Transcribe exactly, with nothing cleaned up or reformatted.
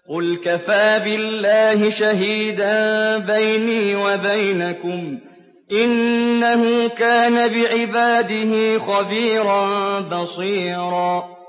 قُلْ كَفَىٰ بِاللَّهِ شَهِيدًا بَيْنِي وَبَيْنَكُمْ ۚ إِنَّهُ كَانَ بِعِبَادِهِ خَبِيرًا بَصِيرًا